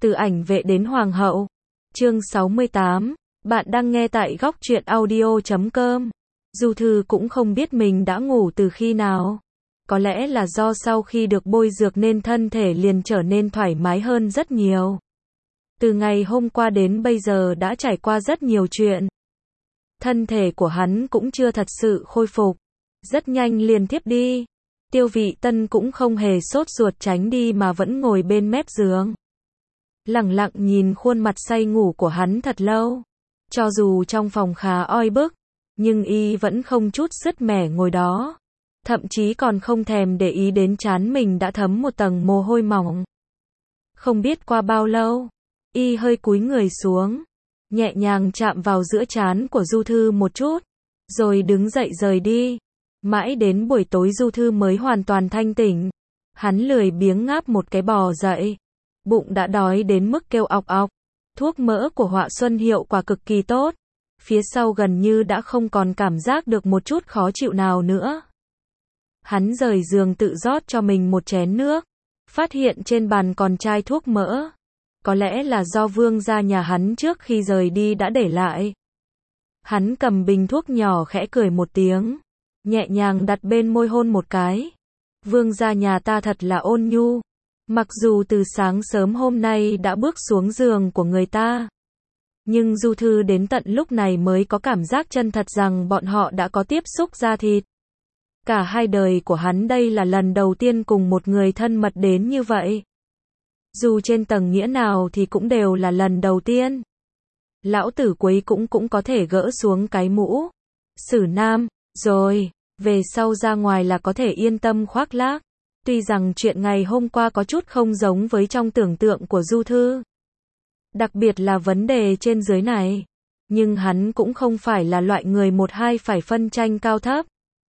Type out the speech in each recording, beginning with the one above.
Từ ảnh vệ đến hoàng hậu. Chương 68. Bạn đang nghe tại góc truyện audio.com. Du Thư cũng không biết mình đã ngủ từ khi nào. Có lẽ là do sau khi được bôi dược nên thân thể liền trở nên thoải mái hơn rất nhiều. Từ ngày hôm qua đến bây giờ đã trải qua rất nhiều chuyện. Thân thể của hắn cũng chưa thật sự khôi phục. Rất nhanh liền thiếp đi. Tiêu Vị Tân cũng không hề sốt ruột tránh đi mà vẫn ngồi bên mép giường. Lẳng lặng nhìn khuôn mặt say ngủ của hắn thật lâu. Cho dù trong phòng khá oi bức, nhưng y vẫn không chút sứt mẻ ngồi đó. Thậm chí còn không thèm để ý đến trán mình đã thấm một tầng mồ hôi mỏng. Không biết qua bao lâu, y hơi cúi người xuống, nhẹ nhàng chạm vào giữa trán của Du Thư một chút, rồi đứng dậy rời đi. Mãi đến buổi tối Du Thư mới hoàn toàn thanh tỉnh. Hắn lười biếng ngáp một cái bò dậy. Bụng đã đói đến mức kêu ọc ọc. Thuốc mỡ của Họa Xuân hiệu quả cực kỳ tốt. Phía sau gần như đã không còn cảm giác được một chút khó chịu nào nữa. Hắn rời giường tự rót cho mình một chén nước. Phát hiện trên bàn còn chai thuốc mỡ. Có lẽ là do vương gia nhà hắn trước khi rời đi đã để lại. Hắn cầm bình thuốc nhỏ khẽ cười một tiếng. Nhẹ nhàng đặt bên môi hôn một cái. Vương gia nhà ta thật là ôn nhu. Mặc dù từ sáng sớm hôm nay đã bước xuống giường của người ta. Nhưng Du Thư đến tận lúc này mới có cảm giác chân thật rằng bọn họ đã có tiếp xúc da thịt. Cả hai đời của hắn đây là lần đầu tiên cùng một người thân mật đến như vậy. Dù trên tầng nghĩa nào thì cũng đều là lần đầu tiên. Lão tử Quấy cũng có thể gỡ xuống cái mũ xử nam, rồi, về sau ra ngoài là có thể yên tâm khoác lác. Tuy rằng chuyện ngày hôm qua có chút không giống với trong tưởng tượng của Du Thư. Đặc biệt là vấn đề trên dưới này. Nhưng hắn cũng không phải là loại người một hai phải phân tranh cao thấp.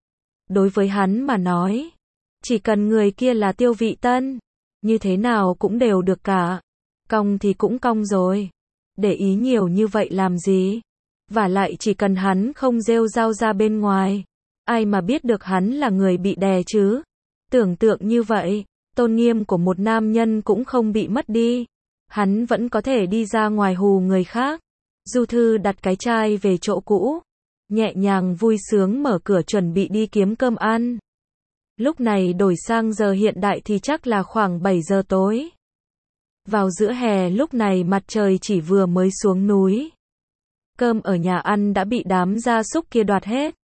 Đối với hắn mà nói, chỉ cần người kia là Tiêu Vị Tân, như thế nào cũng đều được cả. Cong thì cũng cong rồi. Để ý nhiều như vậy làm gì? Vả lại chỉ cần hắn không rêu rao ra bên ngoài. Ai mà biết được hắn là người bị đè chứ? Tưởng tượng như vậy, tôn nghiêm của một nam nhân cũng không bị mất đi. Hắn vẫn có thể đi ra ngoài hù người khác. Du Thư đặt cái chai về chỗ cũ. Nhẹ nhàng vui sướng mở cửa chuẩn bị đi kiếm cơm ăn. Lúc này đổi sang giờ hiện đại thì chắc là khoảng 7 giờ tối. Vào giữa hè lúc này mặt trời chỉ vừa mới xuống núi. Cơm ở nhà ăn đã bị đám gia súc kia đoạt hết.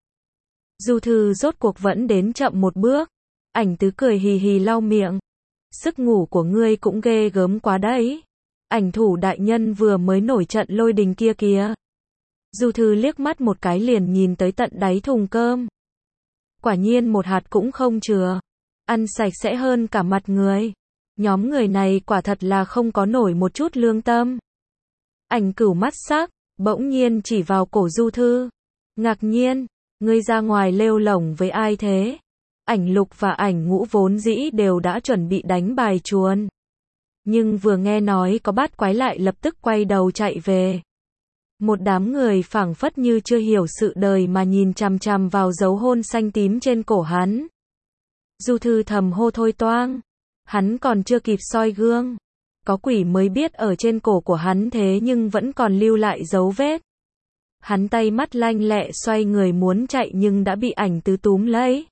Du Thư rốt cuộc vẫn đến chậm một bước. Ảnh Tứ cười hì hì lau miệng. Sức ngủ của ngươi cũng ghê gớm quá đấy. Ảnh thủ đại nhân vừa mới nổi trận lôi đình kia kìa. Du Thư liếc mắt một cái liền nhìn tới tận đáy thùng cơm. Quả nhiên một hạt cũng không chừa. Ăn sạch sẽ hơn cả mặt người. Nhóm người này quả thật là không có nổi một chút lương tâm. Ảnh Cửu mắt sắc, bỗng nhiên chỉ vào cổ Du Thư. Ngạc nhiên, ngươi ra ngoài lêu lổng với ai thế? Ảnh Lục và Ảnh Ngũ vốn dĩ đều đã chuẩn bị đánh bài chuồn. Nhưng vừa nghe nói có bát quái lại lập tức quay đầu chạy về. Một đám người phảng phất như chưa hiểu sự đời mà nhìn chằm chằm vào dấu hôn xanh tím trên cổ hắn. Du Thư thầm hô thôi toang. Hắn còn chưa kịp soi gương. Có quỷ mới biết ở trên cổ của hắn thế nhưng vẫn còn lưu lại dấu vết. Hắn tay mắt lanh lẹ xoay người muốn chạy nhưng đã bị Ảnh Tứ túm lấy.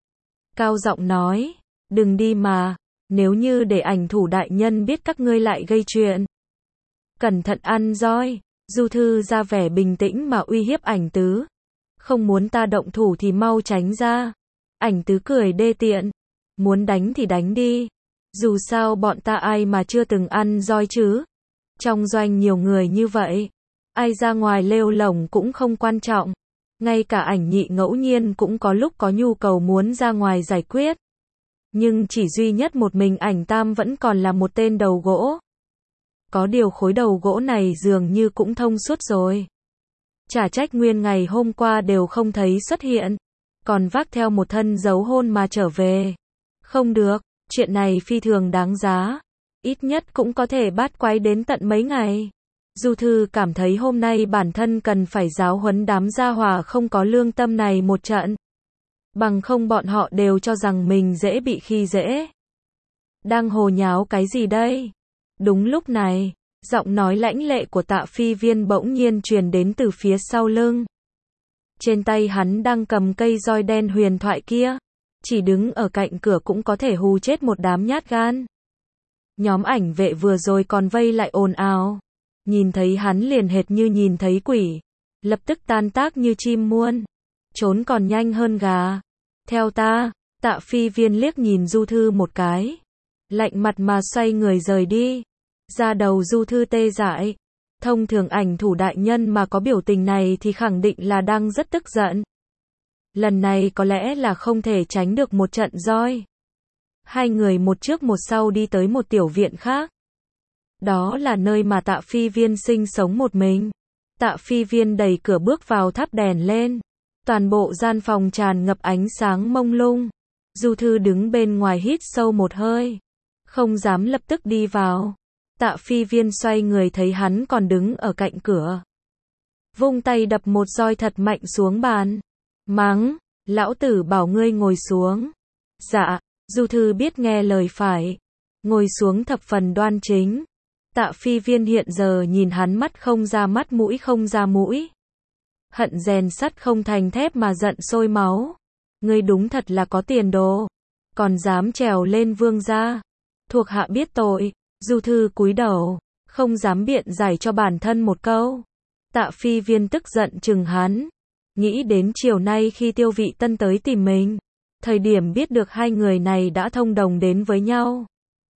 Cao giọng nói, đừng đi mà, nếu như để Ảnh thủ đại nhân biết các ngươi lại gây chuyện. Cẩn thận ăn roi. Du Thư ra vẻ bình tĩnh mà uy hiếp Ảnh Tứ. Không muốn ta động thủ thì mau tránh ra. Ảnh Tứ cười đê tiện. Muốn đánh thì đánh đi. Dù sao bọn ta ai mà chưa từng ăn roi chứ. Trong doanh nhiều người như vậy. Ai ra ngoài lêu lổng cũng không quan trọng. Ngay cả Ảnh Nhị ngẫu nhiên cũng có lúc có nhu cầu muốn ra ngoài giải quyết. Nhưng chỉ duy nhất một mình Ảnh Tam vẫn còn là một tên đầu gỗ. Có điều khối đầu gỗ này dường như cũng thông suốt rồi. Chả trách nguyên ngày hôm qua đều không thấy xuất hiện. Còn vác theo một thân dấu hôn mà trở về. Không được, chuyện này phi thường đáng giá. Ít nhất cũng có thể bát quái đến tận mấy ngày. Du Thư cảm thấy hôm nay bản thân cần phải giáo huấn đám gia hỏa không có lương tâm này một trận. Bằng không bọn họ đều cho rằng mình dễ bị khi dễ. Đang hồ nháo cái gì đây? Đúng lúc này, giọng nói lãnh lệ của Tạ Phi Viên bỗng nhiên truyền đến từ phía sau lưng. Trên tay hắn đang cầm cây roi đen huyền thoại kia, chỉ đứng ở cạnh cửa cũng có thể hù chết một đám nhát gan. Nhóm ảnh vệ vừa rồi còn vây lại ồn ào, nhìn thấy hắn liền hệt như nhìn thấy quỷ, lập tức tan tác như chim muôn, trốn còn nhanh hơn gà. Theo ta, Tạ Phi Viên liếc nhìn Du Thư một cái, lạnh mặt mà xoay người rời đi. Da đầu Du Thư tê dại. Thông thường ảnh thủ đại nhân mà có biểu tình này thì khẳng định là đang rất tức giận. Lần này có lẽ là không thể tránh được một trận roi. Hai người một trước một sau đi tới một tiểu viện khác. Đó là nơi mà Tạ Phi Viên sinh sống một mình. Tạ Phi Viên đẩy cửa bước vào, thắp đèn lên. Toàn bộ gian phòng tràn ngập ánh sáng mông lung. Du Thư đứng bên ngoài hít sâu một hơi, không dám lập tức đi vào. Tạ Phi Viên xoay người thấy hắn còn đứng ở cạnh cửa, vung tay đập một roi thật mạnh xuống bàn, mắng, lão tử bảo ngươi ngồi xuống. Dạ, Du Thư biết nghe lời phải, ngồi xuống thập phần đoan chính. Tạ Phi Viên hiện giờ nhìn hắn mắt không ra mắt, mũi không ra mũi. Hận rèn sắt không thành thép mà giận sôi máu. Ngươi đúng thật là có tiền đồ, còn dám trèo lên vương gia. Thuộc hạ biết tội. Du Thư cúi đầu, không dám biện giải cho bản thân một câu. Tạ Phi Viên tức giận chừng hắn, nghĩ đến chiều nay khi Tiêu Vị Tân tới tìm mình, thời điểm biết được hai người này đã thông đồng đến với nhau,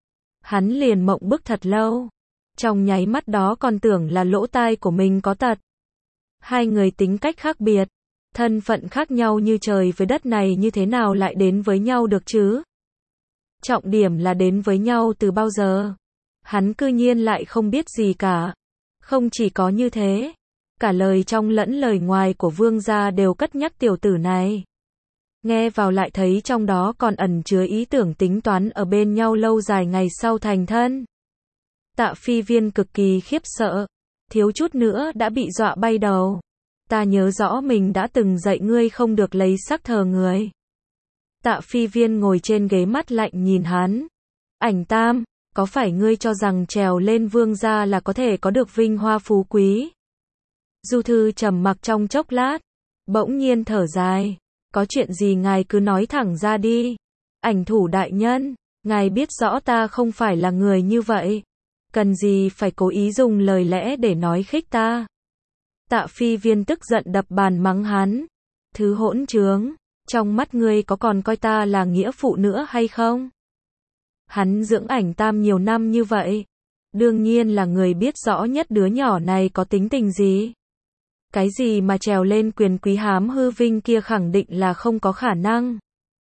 hắn liền mộng bức thật lâu, trong nháy mắt đó còn tưởng là lỗ tai của mình có tật. Hai người tính cách khác biệt, thân phận khác nhau như trời với đất này như thế nào lại đến với nhau được chứ? Trọng điểm là đến với nhau từ bao giờ? Hắn cư nhiên lại không biết gì cả. Không chỉ có như thế, cả lời trong lẫn lời ngoài của vương gia đều cất nhắc tiểu tử này. Nghe vào lại thấy trong đó còn ẩn chứa ý tưởng tính toán ở bên nhau lâu dài ngày sau thành thân. Tạ Phi Viên cực kỳ khiếp sợ, thiếu chút nữa đã bị dọa bay đầu. Ta nhớ rõ mình đã từng dạy ngươi không được lấy sắc thờ người. Tạ Phi Viên ngồi trên ghế mắt lạnh nhìn hắn. Ảnh Tam, có phải ngươi cho rằng trèo lên vương gia là có thể có được vinh hoa phú quý? Du Thư trầm mặc trong chốc lát, bỗng nhiên thở dài. Có chuyện gì ngài cứ nói thẳng ra đi. Ảnh thủ đại nhân, ngài biết rõ ta không phải là người như vậy. Cần gì phải cố ý dùng lời lẽ để nói khích ta? Tạ Phi Viên tức giận đập bàn mắng hắn. Thứ hỗn trướng, trong mắt ngươi có còn coi ta là nghĩa phụ nữa hay không? Hắn dưỡng Ảnh Tam nhiều năm như vậy, đương nhiên là người biết rõ nhất đứa nhỏ này có tính tình gì. Cái gì mà trèo lên quyền quý hám hư vinh kia khẳng định là không có khả năng.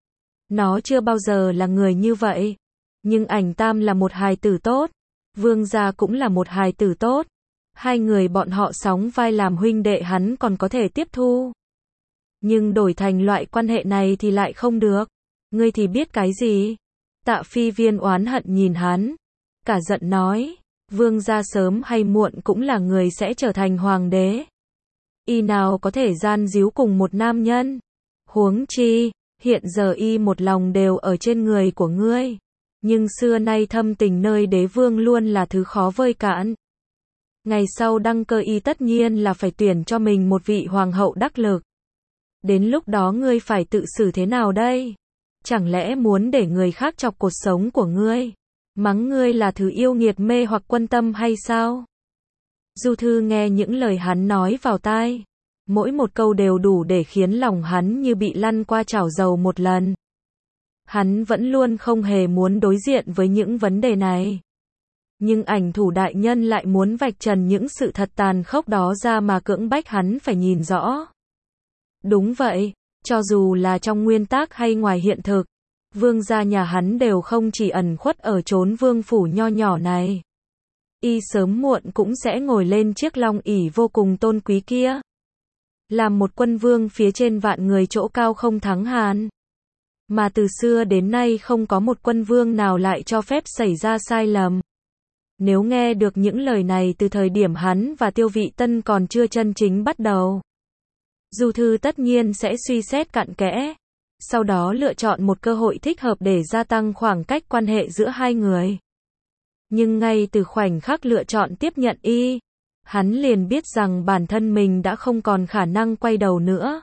Nó chưa bao giờ là người như vậy. Nhưng Ảnh Tam là một hài tử tốt, vương gia cũng là một hài tử tốt. Hai người bọn họ sóng vai làm huynh đệ hắn còn có thể tiếp thu. Nhưng đổi thành loại quan hệ này thì lại không được. Ngươi thì biết cái gì? Tạ Phi Viên oán hận nhìn hắn, cả giận nói, vương gia sớm hay muộn cũng là người sẽ trở thành hoàng đế. Y nào có thể gian díu cùng một nam nhân? Huống chi, hiện giờ y một lòng đều ở trên người của ngươi. Nhưng xưa nay thâm tình nơi đế vương luôn là thứ khó vơi cạn. Ngày sau đăng cơ y tất nhiên là phải tuyển cho mình một vị hoàng hậu đắc lực. Đến lúc đó ngươi phải tự xử thế nào đây? Chẳng lẽ muốn để người khác chọc cuộc sống của ngươi? Mắng ngươi là thứ yêu nghiệt mê hoặc quân tâm hay sao? Du Thư nghe những lời hắn nói vào tai. Mỗi một câu đều đủ để khiến lòng hắn như bị lăn qua chảo dầu một lần. Hắn vẫn luôn không hề muốn đối diện với những vấn đề này. Nhưng Ảnh thủ đại nhân lại muốn vạch trần những sự thật tàn khốc đó ra mà cưỡng bách hắn phải nhìn rõ. Đúng vậy, cho dù là trong nguyên tắc hay ngoài hiện thực, vương gia nhà hắn đều không chỉ ẩn khuất ở chốn vương phủ nho nhỏ này. Y sớm muộn cũng sẽ ngồi lên chiếc long ỷ vô cùng tôn quý kia. Làm một quân vương phía trên vạn người chỗ cao không thắng hàn. Mà từ xưa đến nay không có một quân vương nào lại cho phép xảy ra sai lầm. Nếu nghe được những lời này từ thời điểm hắn và Tiêu Vị Tân còn chưa chân chính bắt đầu, Du Thư tất nhiên sẽ suy xét cặn kẽ, sau đó lựa chọn một cơ hội thích hợp để gia tăng khoảng cách quan hệ giữa hai người. Nhưng ngay từ khoảnh khắc lựa chọn tiếp nhận y, hắn liền biết rằng bản thân mình đã không còn khả năng quay đầu nữa.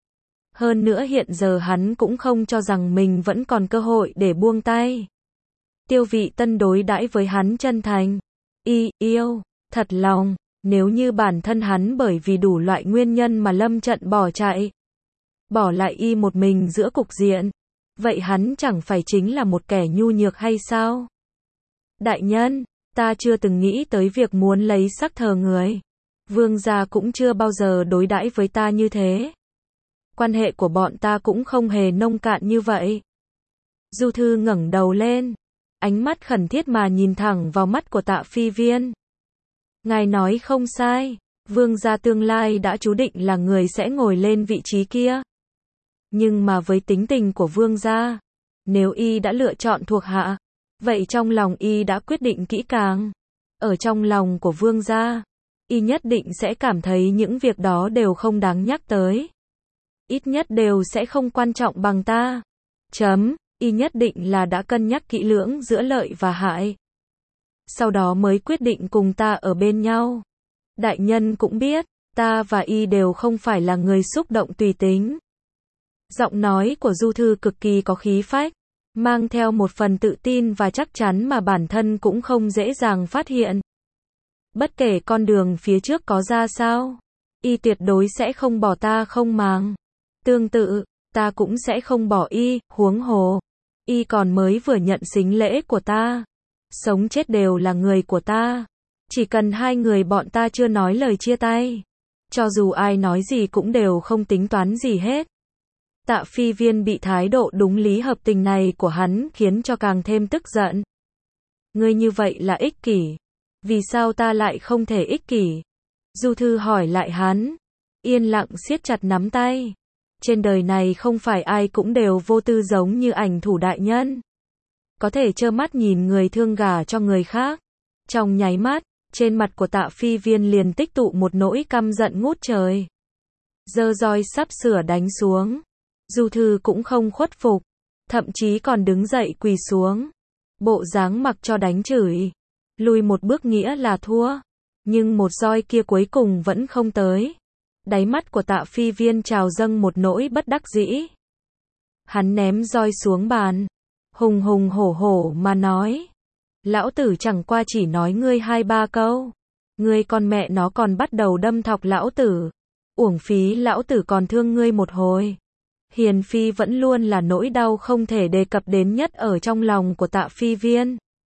Hơn nữa hiện giờ hắn cũng không cho rằng mình vẫn còn cơ hội để buông tay. Tiêu Vị Tân đối đãi với hắn chân thành, y yêu, thật lòng, nếu như bản thân hắn bởi vì đủ loại nguyên nhân mà lâm trận bỏ chạy, bỏ lại y một mình giữa cục diện, vậy hắn chẳng phải chính là một kẻ nhu nhược hay sao? Đại nhân, ta chưa từng nghĩ tới việc muốn lấy xác thờ người. Vương gia cũng chưa bao giờ đối đãi với ta như thế. Quan hệ của bọn ta cũng không hề nông cạn như vậy. Du Thư ngẩng đầu lên, ánh mắt khẩn thiết mà nhìn thẳng vào mắt của Tạ Phi Viên. Ngài nói không sai, vương gia tương lai đã chú định là người sẽ ngồi lên vị trí kia. Nhưng mà với tính tình của vương gia, nếu y đã lựa chọn thuộc hạ, vậy trong lòng y đã quyết định kỹ càng. Ở trong lòng của vương gia, y nhất định sẽ cảm thấy những việc đó đều không đáng nhắc tới. Ít nhất đều sẽ không quan trọng bằng ta. Y nhất định là đã cân nhắc kỹ lưỡng giữa lợi và hại. Sau đó mới quyết định cùng ta ở bên nhau. Đại nhân cũng biết, ta và y đều không phải là người xúc động tùy tính. Giọng nói của Du Thư cực kỳ có khí phách, mang theo một phần tự tin và chắc chắn mà bản thân cũng không dễ dàng phát hiện. Bất kể con đường phía trước có ra sao, y tuyệt đối sẽ không bỏ ta không màng. Tương tự, ta cũng sẽ không bỏ y, huống hồ. Y còn mới vừa nhận sính lễ của ta. Sống chết đều là người của ta. Chỉ cần hai người bọn ta chưa nói lời chia tay, cho dù ai nói gì cũng đều không tính toán gì hết. Tạ Phi Viên bị thái độ đúng lý hợp tình này của hắn khiến cho càng thêm tức giận. Ngươi như vậy là ích kỷ. Vì sao ta lại không thể ích kỷ? Du Thư hỏi lại hắn. Yên lặng siết chặt nắm tay. Trên đời này không phải ai cũng đều vô tư giống như Ảnh Thủ đại nhân. Có thể trơ mắt nhìn người thương gả cho người khác. Trong nháy mắt, trên mặt của Tạ Phi Viên liền tích tụ một nỗi căm giận ngút trời. Giơ roi sắp sửa đánh xuống. Du Thư cũng không khuất phục, thậm chí còn đứng dậy quỳ xuống. Bộ dáng mặc cho đánh chửi. Lùi một bước nghĩa là thua. Nhưng một roi kia cuối cùng vẫn không tới. Đáy mắt của Tạ Phi Viên trào dâng một nỗi bất đắc dĩ. Hắn ném roi xuống bàn, hùng hùng hổ hổ mà nói. Lão tử chẳng qua chỉ nói ngươi 2-3 câu. Ngươi con mẹ nó còn bắt đầu đâm thọc lão tử. Uổng phí lão tử còn thương ngươi một hồi. Hiền phi vẫn luôn là nỗi đau không thể đề cập đến nhất ở trong lòng của Tạ Phi Viên.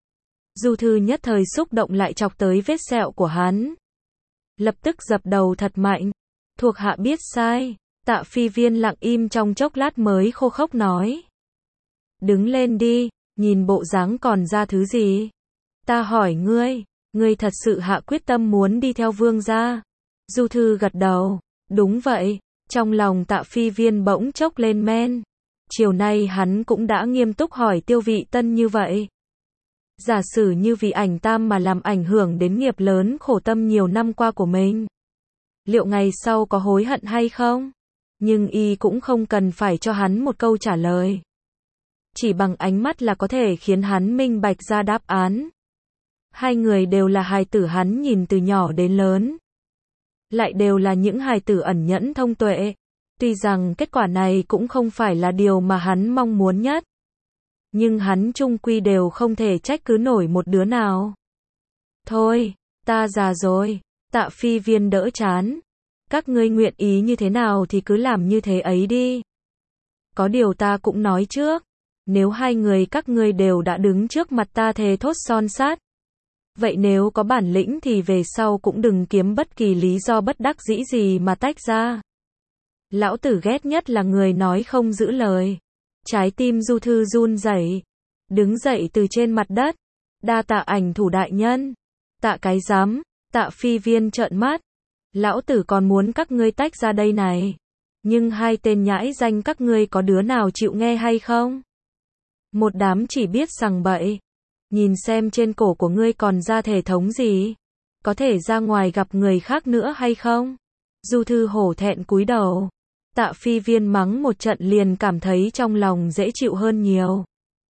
Du Thư nhất thời xúc động lại chọc tới vết sẹo của hắn. Lập tức dập đầu thật mạnh. Thuộc hạ biết sai. Tạ Phi Viên lặng im trong chốc lát mới khô khốc nói. Đứng lên đi, nhìn bộ dáng còn ra thứ gì? Ta hỏi ngươi, ngươi thật sự hạ quyết tâm muốn đi theo vương gia? Du Thư gật đầu. Đúng vậy. Trong lòng Tạ Phi Viên bỗng chốc lên men. Chiều nay hắn cũng đã nghiêm túc hỏi Tiêu Vị Tân như vậy. Giả sử như vì Ảnh Tam mà làm ảnh hưởng đến nghiệp lớn khổ tâm nhiều năm qua của mình, liệu ngày sau có hối hận hay không? Nhưng y cũng không cần phải cho hắn một câu trả lời. Chỉ bằng ánh mắt là có thể khiến hắn minh bạch ra đáp án. Hai người đều là hài tử hắn nhìn từ nhỏ đến lớn. Lại đều là những hài tử ẩn nhẫn thông tuệ. Tuy rằng kết quả này cũng không phải là điều mà hắn mong muốn nhất. Nhưng hắn chung quy đều không thể trách cứ nổi một đứa nào. Thôi, ta già rồi. Tạ Phi Viên đỡ chán. Các ngươi nguyện ý như thế nào thì cứ làm như thế ấy đi. Có điều ta cũng nói trước. Nếu hai người các ngươi đều đã đứng trước mặt ta thề thốt son sát. Vậy nếu có bản lĩnh thì về sau cũng đừng kiếm bất kỳ lý do bất đắc dĩ gì mà tách ra. Lão tử ghét nhất là người nói không giữ lời. Trái tim Du Thư run rẩy, đứng dậy từ trên mặt đất. Đa tạ Ảnh Thủ đại nhân. Tạ cái rắm. Tạ Phi Viên trợn mắt. Lão tử còn muốn các ngươi tách ra đây này. Nhưng hai tên nhãi danh các ngươi có đứa nào chịu nghe hay không? Một đám chỉ biết sằng bậy. Nhìn xem trên cổ của ngươi còn ra thể thống gì? Có thể ra ngoài gặp người khác nữa hay không? Du Thư hổ thẹn cúi đầu. Tạ Phi Viên mắng một trận liền cảm thấy trong lòng dễ chịu hơn nhiều.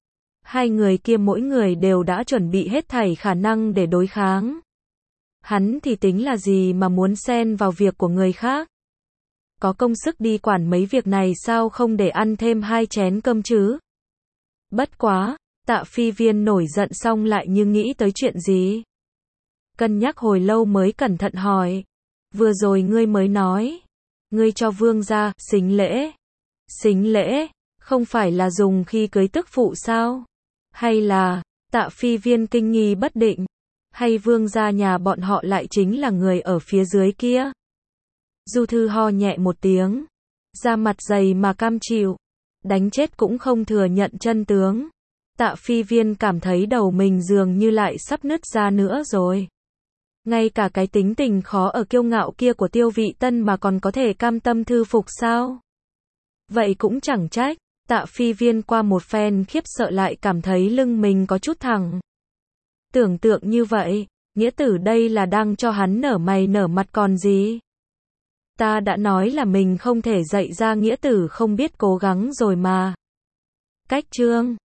Hai người kia mỗi người đều đã chuẩn bị hết thảy khả năng để đối kháng. Hắn thì tính là gì mà muốn xen vào việc của người khác? Có công sức đi quản mấy việc này sao không để ăn thêm 2 chén cơm chứ? Bất quá, Tạ Phi Viên nổi giận xong lại như nghĩ tới chuyện gì? Cân nhắc hồi lâu mới cẩn thận hỏi. Vừa rồi ngươi mới nói, ngươi cho vương gia sính lễ. Sính lễ, không phải là dùng khi cưới tức phụ sao? Hay là, Tạ Phi Viên kinh nghi bất định, hay vương gia nhà bọn họ lại chính là người ở phía dưới kia? Du Thư ho nhẹ một tiếng, da mặt dày mà cam chịu, đánh chết cũng không thừa nhận chân tướng. Tạ Phi Viên cảm thấy đầu mình dường như lại sắp nứt ra nữa rồi. Ngay cả cái tính tình khó ở kiêu ngạo kia của Tiêu Vị Tân mà còn có thể cam tâm thư phục sao? Vậy cũng chẳng trách, Tạ Phi Viên qua một phen khiếp sợ lại cảm thấy lưng mình có chút thẳng. Tưởng tượng như vậy, nghĩa tử đây là đang cho hắn nở mày nở mặt còn gì? Ta đã nói là mình không thể dạy ra nghĩa tử không biết cố gắng rồi mà. Cách chương